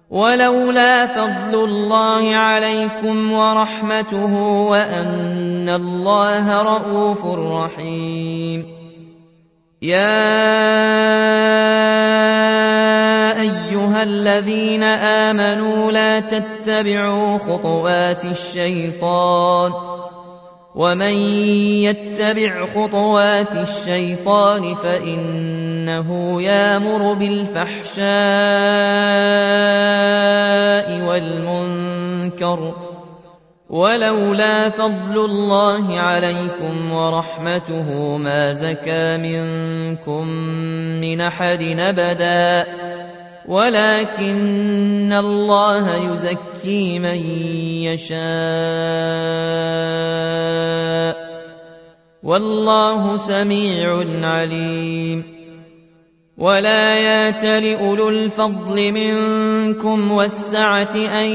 ولولا فضل الله عليكم ورحمته وأن الله رءوف رحيم. يا أيها الذين آمنوا لا تتبعوا خطوات الشيطان ومن يتبع خطوات الشيطان فإنه يأمر بالفحشاء والمنكر ولولا فضل الله عليكم ورحمته ما زكى منكم من أحد أبدا ولكن الله يزكي من يشاء والله سميع عليم. ولا يأتل أولو الفضل منكم والسعة أن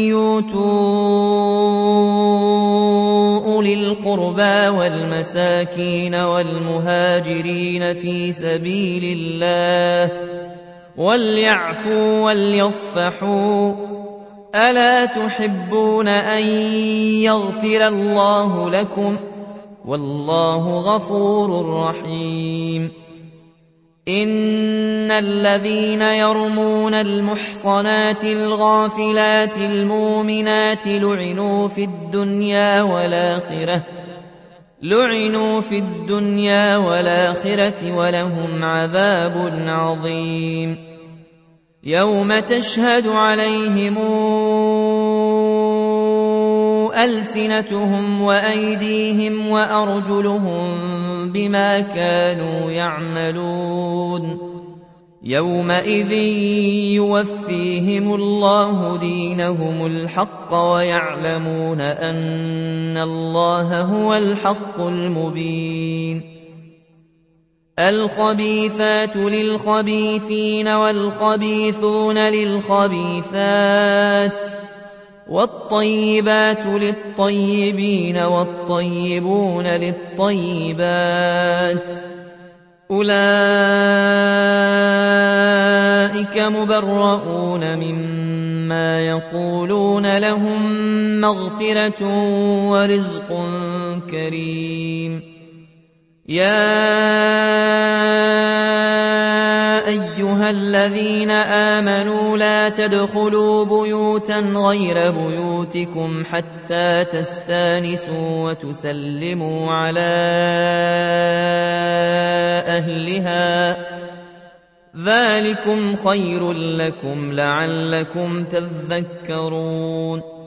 يؤتوا أولي القربى والمساكين والمهاجرين في سبيل الله وليعفوا وليصفحوا ألا تحبون أن يغفر الله لكم والله غفور رحيم. إن الذين يرمون المحصنات الغافلات المؤمنات لعنوا في الدنيا والآخرة ولهم عذاب عظيم. يوم تشهد عليهم ألسنتهم وأيديهم وأرجلهم بما كانوا يعملون يومئذ يوفيهم الله دينهم الحق ويعلمون أن الله هو الحق المبين. الخبيثات للخبيثين والخبيثون للخبيثات والطيبات للطيبين والطيبون للطيبات أولئك مبرؤون مما يقولون لهم مغفرة ورزق كريم. يا أيها الذين آمنوا لا تدخلوا بيوتا غير بيوتكم حتى تستانسوا وتسلموا على أهلها ذلكم خير لكم لعلكم تذكرون.